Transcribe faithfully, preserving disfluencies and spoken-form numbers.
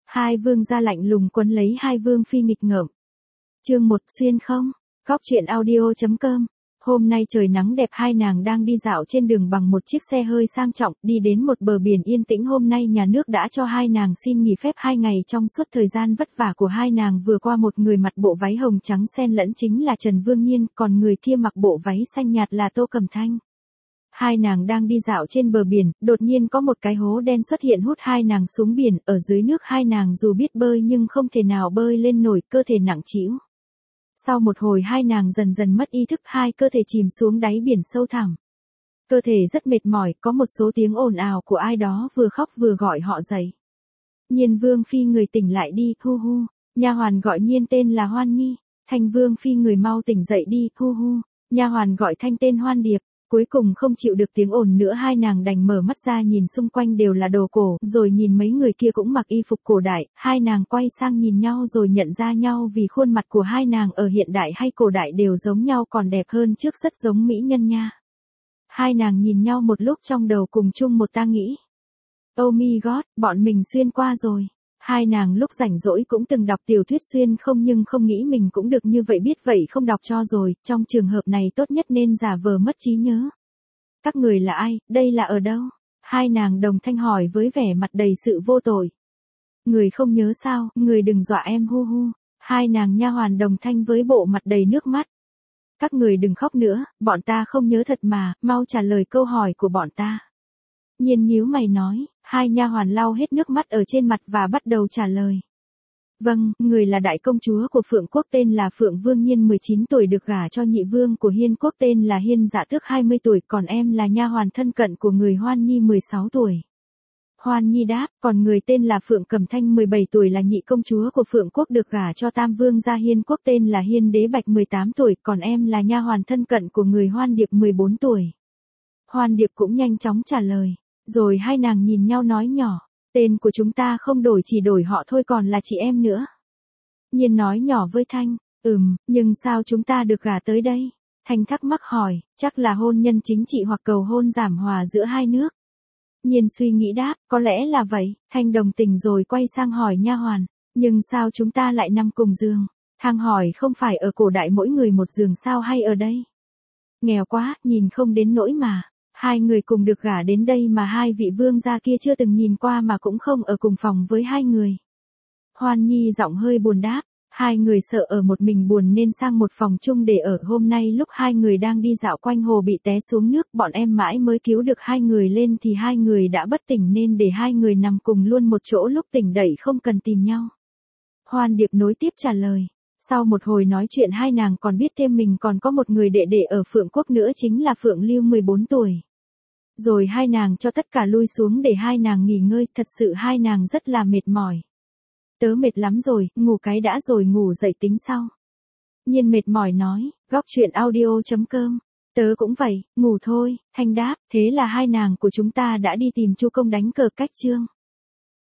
Hai vương gia lạnh lùng quấn lấy hai vương phi nghịch ngợm. Chương một xuyên không, góc truyện audio chấm com. Hôm nay trời nắng đẹp, hai nàng đang đi dạo trên đường bằng một chiếc xe hơi sang trọng, đi đến một bờ biển yên tĩnh. Hôm nay nhà nước đã cho hai nàng xin nghỉ phép hai ngày. Trong suốt thời gian vất vả của hai nàng vừa qua, một người mặc bộ váy hồng trắng xen lẫn chính là Trần Vương Nhiên, còn người kia mặc bộ váy xanh nhạt là Tô Cẩm Thanh. Hai nàng đang đi dạo trên bờ biển, đột nhiên có một cái hố đen xuất hiện hút hai nàng xuống biển. Ở dưới nước hai nàng dù biết bơi nhưng không thể nào bơi lên nổi, cơ thể nặng trĩu. Sau một hồi hai nàng dần dần mất ý thức, hai cơ thể chìm xuống đáy biển sâu thẳm. Cơ thể rất mệt mỏi, có một số tiếng ồn ào của ai đó vừa khóc vừa gọi họ dậy. Nhiên Vương phi người tỉnh lại đi, hu hu. Nha hoàn gọi Nhiên tên là Hoan Nhi. Thanh Vương phi người mau tỉnh dậy đi, hu hu. Nha hoàn gọi Thanh tên Hoan Điệp. Cuối cùng không chịu được tiếng ồn nữa, hai nàng đành mở mắt ra nhìn xung quanh đều là đồ cổ, rồi nhìn mấy người kia cũng mặc y phục cổ đại. Hai nàng quay sang nhìn nhau rồi nhận ra nhau, vì khuôn mặt của hai nàng ở hiện đại hay cổ đại đều giống nhau, còn đẹp hơn trước, rất giống mỹ nhân nha. Hai nàng nhìn nhau một lúc, trong đầu cùng chung một ta nghĩ. Oh my god, bọn mình xuyên qua rồi. Hai nàng lúc rảnh rỗi cũng từng đọc tiểu thuyết xuyên không, nhưng không nghĩ mình cũng được như vậy, biết vậy không đọc cho rồi, trong trường hợp này tốt nhất nên giả vờ mất trí nhớ. Các người là ai, đây là ở đâu? Hai nàng đồng thanh hỏi với vẻ mặt đầy sự vô tội. Người không nhớ sao, người đừng dọa em, hu hu. Hai nàng nha hoàn đồng thanh với bộ mặt đầy nước mắt. Các người đừng khóc nữa, bọn ta không nhớ thật mà, mau trả lời câu hỏi của bọn ta. Nhiên nhíu mày nói, hai nha hoàn lau hết nước mắt ở trên mặt và bắt đầu trả lời. Vâng, người là đại công chúa của Phượng Quốc tên là Phượng Vương Nhiên, mười chín tuổi, được gả cho nhị vương của Hiên Quốc tên là Hiên Dạ Tước, hai mươi tuổi, còn em là nha hoàn thân cận của người Hoan Nhi, mười sáu tuổi. Hoan Nhi đáp, còn người tên là Phượng Cẩm Thanh, mười bảy tuổi, là nhị công chúa của Phượng Quốc, được gả cho tam vương gia Hiên Quốc tên là Hiên Đế Bạch, mười tám tuổi, còn em là nha hoàn thân cận của người Hoan Điệp, mười bốn tuổi. Hoan Điệp cũng nhanh chóng trả lời. Rồi hai nàng nhìn nhau nói nhỏ, tên của chúng ta không đổi, chỉ đổi họ thôi, còn là chị em nữa. Nhiên nói nhỏ với Thanh, ừm, nhưng sao chúng ta được gả tới đây? Thanh thắc mắc hỏi, chắc là hôn nhân chính trị hoặc cầu hôn giảng hòa giữa hai nước. Nhiên suy nghĩ đáp, có lẽ là vậy. Thanh đồng tình rồi quay sang hỏi nha hoàn, nhưng sao chúng ta lại nằm cùng giường? Thang hỏi, không phải ở cổ đại mỗi người một giường sao, hay ở đây? Nghèo quá, nhìn không đến nỗi mà. Hai người cùng được gả đến đây mà hai vị vương gia kia chưa từng nhìn qua, mà cũng không ở cùng phòng với hai người. Hoan Nhi giọng hơi buồn đáp, hai người sợ ở một mình buồn nên sang một phòng chung để ở. Hôm nay lúc hai người đang đi dạo quanh hồ bị té xuống nước, bọn em mãi mới cứu được hai người lên thì hai người đã bất tỉnh, nên để hai người nằm cùng luôn một chỗ, lúc tỉnh dậy không cần tìm nhau. Hoan Điệp nối tiếp trả lời. Sau một hồi nói chuyện hai nàng còn biết thêm mình còn có một người đệ đệ ở Phượng Quốc nữa, chính là Phượng Lưu, mười bốn tuổi. Rồi hai nàng cho tất cả lui xuống để hai nàng nghỉ ngơi, thật sự hai nàng rất là mệt mỏi. Tớ mệt lắm rồi, ngủ cái đã rồi ngủ dậy tính sau. Nhiên mệt mỏi nói, góc truyện audio chấm com. Tớ cũng vậy, ngủ thôi. Thanh đáp, thế là hai nàng của chúng ta đã đi tìm Chu Công đánh cờ cách chương.